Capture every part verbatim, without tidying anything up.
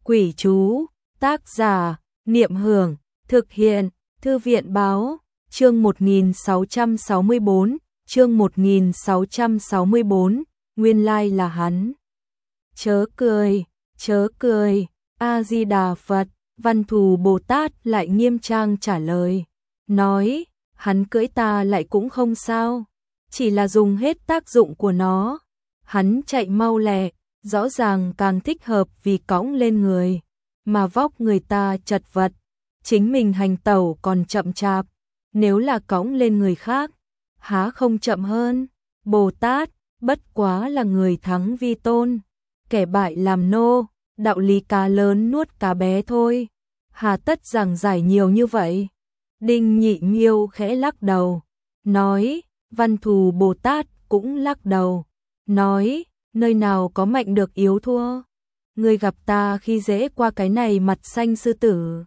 Quỷ chú, tác giả, Niệm Hưởng, thực hiện, Thư viện báo, chương một nghìn sáu trăm sáu mươi bốn, chương một nghìn sáu trăm sáu mươi bốn, nguyên lai là hắn. Chớ cười, chớ cười, A-di-đà Phật, Văn Thù Bồ Tát lại nghiêm trang trả lời, nói, hắn cưỡi ta lại cũng không sao, chỉ là dùng hết tác dụng của nó. Hắn chạy mau lẹ, rõ ràng càng thích hợp vì cõng lên người, mà vóc người ta chật vật, chính mình hành tẩu còn chậm chạp, nếu là cõng lên người khác, há không chậm hơn. Bồ Tát, bất quá là người thắng vi tôn, kẻ bại làm nô, đạo lý cá lớn nuốt cá bé thôi, hà tất giảng giải nhiều như vậy. Đinh Nhị Miêu khẽ lắc đầu, nói, Văn Thù Bồ Tát cũng lắc đầu, nói, nơi nào có mạnh được yếu thua, ngươi gặp ta khi dễ qua cái này mặt xanh sư tử.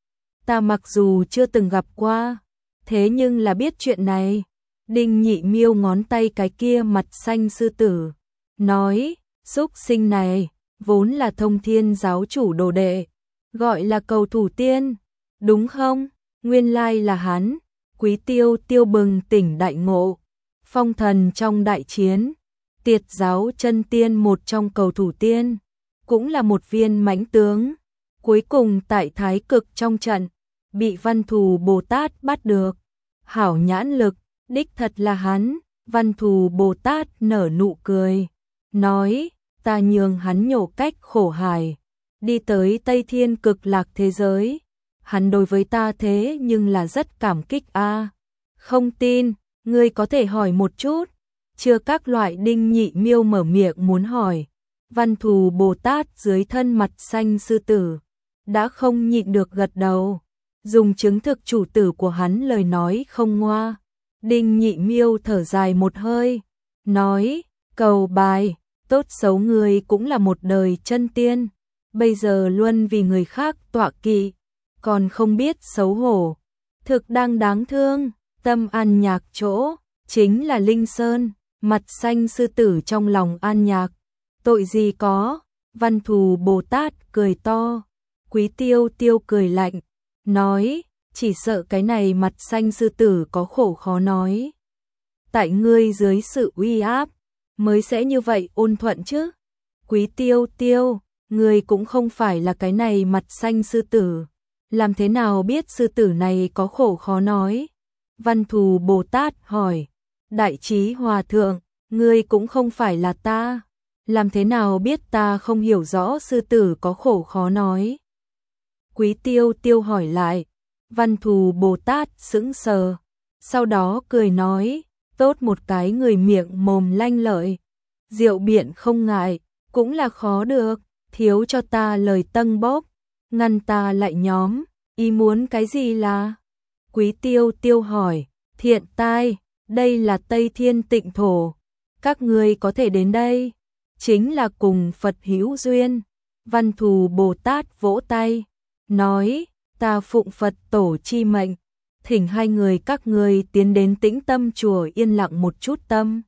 Ta mặc dù chưa từng gặp qua, thế nhưng là biết chuyện này. Đinh Nhị Miêu ngón tay cái kia mặt xanh sư tử, nói, súc sinh này, vốn là Thông Thiên giáo chủ đồ đệ, gọi là Cầu Thủ Tiên, đúng không? Nguyên lai là hắn. Quý Tiêu Tiêu bừng tỉnh đại ngộ, phong thần trong đại chiến, Tiệt giáo chân tiên một trong Cầu Thủ Tiên, cũng là một viên mãnh tướng, cuối cùng tại Thái Cực trong trận, bị Văn Thù Bồ Tát bắt được. Hảo nhãn lực, đích thật là hắn. Văn Thù Bồ Tát nở nụ cười, nói, ta nhường hắn nhổ cách khổ hải, đi tới Tây Thiên Cực Lạc thế giới. Hắn đối với ta thế nhưng là rất cảm kích a. À. Không tin, ngươi có thể hỏi một chút. Chưa các loại Đinh Nhị Miêu mở miệng muốn hỏi. Văn Thù Bồ Tát dưới thân mặt xanh sư tử, đã không nhịn được gật đầu, dùng chứng thực chủ tử của hắn lời nói không ngoa. Đinh Nhị Miêu thở dài một hơi, nói, cầu bài, tốt xấu người cũng là một đời chân tiên, bây giờ luôn vì người khác tọa kỵ, còn không biết xấu hổ, thực đang đáng thương. Tâm an nhạc chỗ, chính là Linh Sơn. Mặt xanh sư tử trong lòng an nhạc, tội gì có. Văn Thù Bồ Tát cười to, Quý Tiêu Tiêu cười lạnh, nói, chỉ sợ cái này mặt xanh sư tử có khổ khó nói. Tại ngươi dưới sự uy áp, mới sẽ như vậy ôn thuận chứ. Quý Tiêu Tiêu, ngươi cũng không phải là cái này mặt xanh sư tử, làm thế nào biết sư tử này có khổ khó nói? Văn Thù Bồ Tát hỏi, Đại Trí Hòa Thượng, ngươi cũng không phải là ta, làm thế nào biết ta không hiểu rõ sư tử có khổ khó nói? Quý Tiêu Tiêu hỏi lại. Văn Thù Bồ Tát sững sờ, sau đó cười nói, tốt một cái người miệng mồm lanh lợi, rượu biện không ngại, cũng là khó được, thiếu cho ta lời tân bốc, ngăn ta lại nhóm, ý muốn cái gì là? Quý Tiêu Tiêu hỏi, thiện tai, đây là Tây Thiên tịnh thổ, các ngươi có thể đến đây, chính là cùng Phật hữu duyên. Văn Thù Bồ Tát vỗ tay, nói, ta phụng Phật tổ chi mệnh, thỉnh hai người các ngươi tiến đến Tĩnh Tâm chùa yên lặng một chút tâm.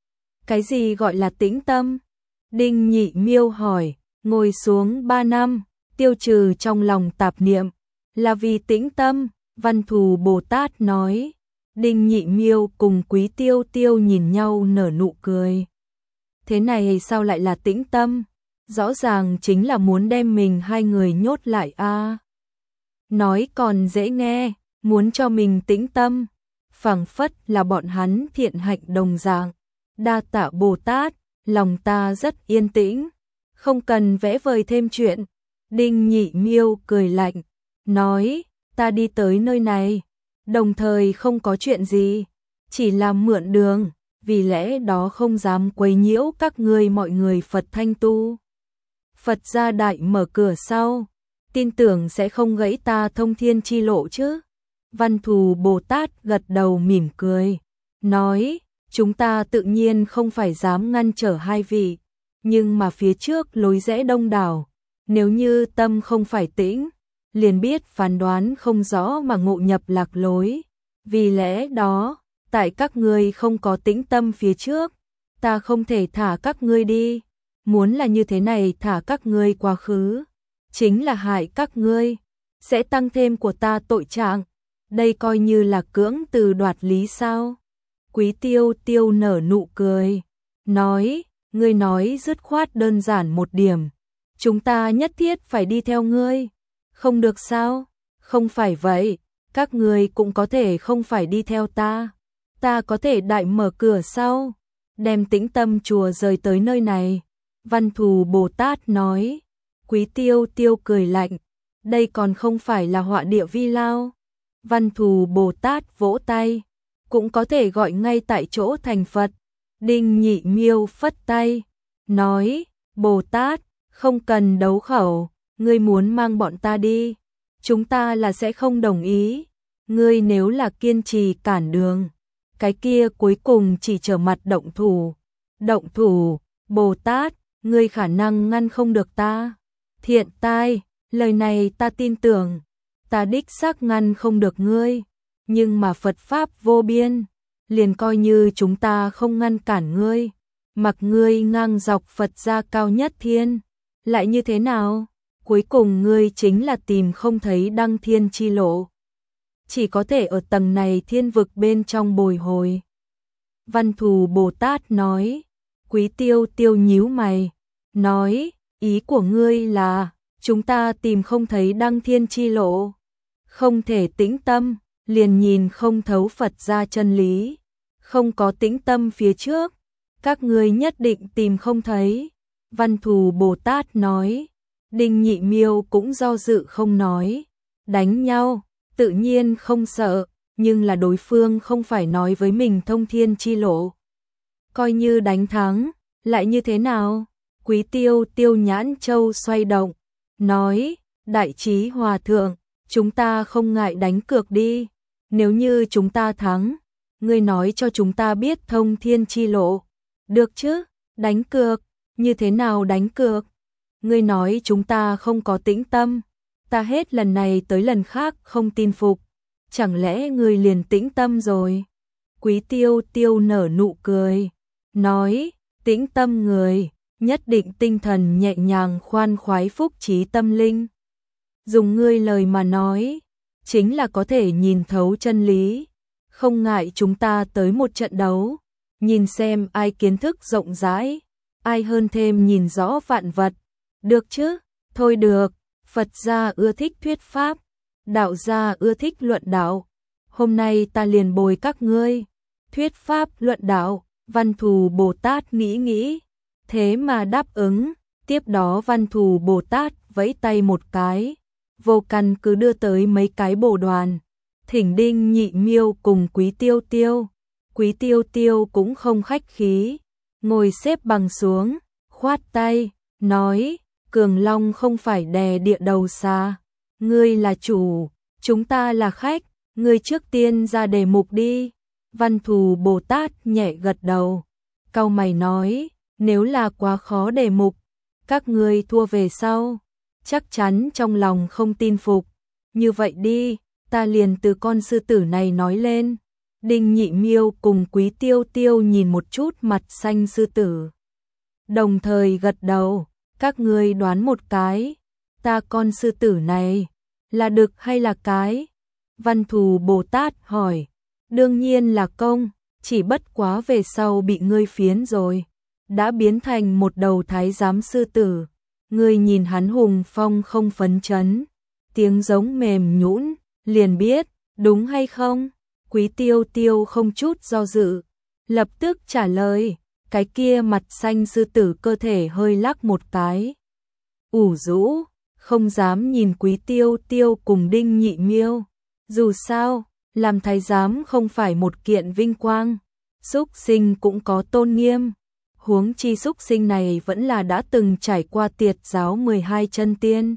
Cái gì gọi là tĩnh tâm? Đinh Nhị Miêu hỏi, ngồi xuống ba năm, tiêu trừ trong lòng tạp niệm, là vì tĩnh tâm. Văn Thù Bồ Tát nói. Đinh Nhị Miêu cùng Quý Tiêu Tiêu nhìn nhau nở nụ cười. Thế này sao lại là tĩnh tâm? Rõ ràng chính là muốn đem mình hai người nhốt lại a. À. Nói còn dễ nghe, muốn cho mình tĩnh tâm, phảng phất là bọn hắn thiện hạnh đồng dạng. Đa tạ Bồ Tát, lòng ta rất yên tĩnh, không cần vẽ vời thêm chuyện. Đinh Nhị Miêu cười lạnh, nói, ta đi tới nơi này, đồng thời không có chuyện gì, chỉ là mượn đường, vì lẽ đó không dám quấy nhiễu các ngươi mọi người Phật thanh tu. Phật gia đại mở cửa sau, tin tưởng sẽ không gãy ta thông thiên chi lộ chứ. Văn Thù Bồ Tát gật đầu mỉm cười, nói, chúng ta tự nhiên không phải dám ngăn trở hai vị, nhưng mà phía trước lối rẽ đông đảo, nếu như tâm không phải tĩnh, liền biết phán đoán không rõ mà ngộ nhập lạc lối. Vì lẽ đó, tại các ngươi không có tĩnh tâm phía trước, ta không thể thả các ngươi đi. Muốn là như thế này thả các ngươi quá khứ, chính là hại các ngươi, sẽ tăng thêm của ta tội trạng, đây coi như là cưỡng từ đoạt lý sao? Quý Tiêu Tiêu nở nụ cười, nói, ngươi nói dứt khoát đơn giản một điểm, chúng ta nhất thiết phải đi theo ngươi, không được sao? Không phải vậy, các ngươi cũng có thể không phải đi theo ta, ta có thể đại mở cửa sau, đem Tĩnh Tâm chùa rời tới nơi này. Văn Thù Bồ Tát nói. Quý Tiêu Tiêu cười lạnh, đây còn không phải là họa địa vi lao. Văn Thù Bồ Tát vỗ tay, cũng có thể gọi ngay tại chỗ thành Phật. Đinh Nhị Miêu phất tay, nói, Bồ Tát, không cần đấu khẩu, ngươi muốn mang bọn ta đi, chúng ta là sẽ không đồng ý, ngươi nếu là kiên trì cản đường, cái kia cuối cùng chỉ trở mặt động thủ. Động thủ, Bồ Tát, ngươi khả năng ngăn không được ta. Thiện tai, lời này ta tin tưởng, ta đích xác ngăn không được ngươi, nhưng mà Phật Pháp vô biên, liền coi như chúng ta không ngăn cản ngươi, mặc ngươi ngang dọc Phật gia cao nhất thiên, lại như thế nào? Cuối cùng ngươi chính là tìm không thấy đăng thiên chi lộ, chỉ có thể ở tầng này thiên vực bên trong bồi hồi. Văn Thù Bồ Tát nói. Quý Tiêu Tiêu nhíu mày, nói, ý của ngươi là, chúng ta tìm không thấy đăng thiên chi lộ, không thể tĩnh tâm, liền nhìn không thấu Phật gia chân lý, không có tĩnh tâm phía trước, các ngươi nhất định tìm không thấy. Văn Thù Bồ Tát nói. Đinh Nhị Miêu cũng do dự không nói, đánh nhau, tự nhiên không sợ, nhưng là đối phương không phải nói với mình thông thiên chi lộ. Coi như đánh thắng, lại như thế nào? Quý Tiêu Tiêu nhãn châu xoay động, nói, Đại Trí Hòa Thượng, chúng ta không ngại đánh cược đi, nếu như chúng ta thắng, ngươi nói cho chúng ta biết thông thiên chi lộ, được chứ? Đánh cược, như thế nào đánh cược? Ngươi nói chúng ta không có tĩnh tâm, ta hết lần này tới lần khác không tin phục, chẳng lẽ ngươi liền tĩnh tâm rồi? Quý Tiêu Tiêu nở nụ cười, nói, tĩnh tâm người, nhất định tinh thần nhẹ nhàng khoan khoái phúc trí tâm linh. Dùng ngươi lời mà nói, chính là có thể nhìn thấu chân lý, không ngại chúng ta tới một trận đấu, nhìn xem ai kiến thức rộng rãi, ai hơn thêm nhìn rõ vạn vật, được chứ? Thôi được, Phật gia ưa thích thuyết pháp, đạo gia ưa thích luận đạo, hôm nay ta liền bồi các ngươi, thuyết pháp luận đạo. Văn Thù Bồ Tát nghĩ nghĩ, thế mà đáp ứng, tiếp đó Văn Thù Bồ Tát vẫy tay một cái, vô căn cứ đưa tới mấy cái bồ đoàn, thỉnh Đinh Nhị Miêu cùng Quý Tiêu Tiêu. Quý Tiêu Tiêu cũng không khách khí, ngồi xếp bằng xuống, khoát tay, nói, Cường Long không phải đè địa đầu xa, ngươi là chủ, chúng ta là khách, ngươi trước tiên ra đề mục đi. Văn Thù Bồ Tát nhẹ gật đầu, cau mày nói, nếu là quá khó đề mục, các ngươi thua về sau, chắc chắn trong lòng không tin phục, như vậy đi, ta liền từ con sư tử này nói lên. Đinh Nhị Miêu cùng Quý Tiêu Tiêu nhìn một chút mặt xanh sư tử, đồng thời gật đầu, các ngươi đoán một cái, ta con sư tử này, là đực hay là cái? Văn Thù Bồ Tát hỏi. Đương nhiên là công, chỉ bất quá về sau bị ngươi phiến rồi, đã biến thành một đầu thái giám sư tử, ngươi nhìn hắn hùng phong không phấn chấn, tiếng giống mềm nhũn, liền biết, đúng hay không? Quý Tiêu Tiêu không chút do dự, lập tức trả lời, cái kia mặt xanh sư tử cơ thể hơi lắc một cái, ủ rũ, không dám nhìn Quý Tiêu Tiêu cùng Đinh Nhị Miêu, dù sao, làm thái giám không phải một kiện vinh quang, súc sinh cũng có tôn nghiêm, huống chi súc sinh này vẫn là đã từng trải qua tiệt giáo mười hai chân tiên,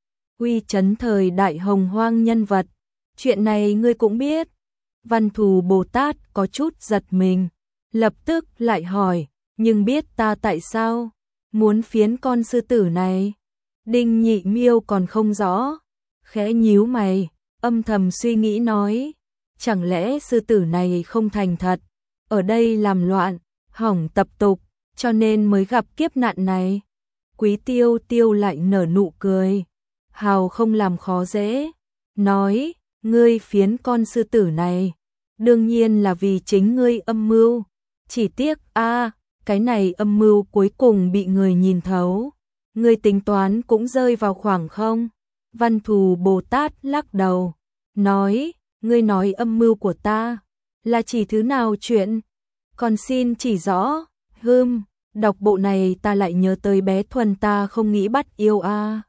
uy chấn thời đại hồng hoang nhân vật, chuyện này ngươi cũng biết. Văn Thù Bồ Tát có chút giật mình, lập tức lại hỏi, nhưng biết ta tại sao muốn phiến con sư tử này? Đinh Nhị Miêu còn không rõ, khẽ nhíu mày, âm thầm suy nghĩ nói, chẳng lẽ sư tử này không thành thật, ở đây làm loạn, hỏng tập tục, cho nên mới gặp kiếp nạn này. Quý Tiêu Tiêu lại nở nụ cười, hào không làm khó dễ, nói, ngươi phiến con sư tử này, đương nhiên là vì chính ngươi âm mưu, chỉ tiếc a, cái này âm mưu cuối cùng bị người nhìn thấu, ngươi tính toán cũng rơi vào khoảng không. Văn Thù Bồ Tát lắc đầu, nói, ngươi nói âm mưu của ta, là chỉ thứ nào chuyện, còn xin chỉ rõ. Hừm, đọc bộ này ta lại nhớ tới bé Thuần ta không nghĩ bắt yêu a.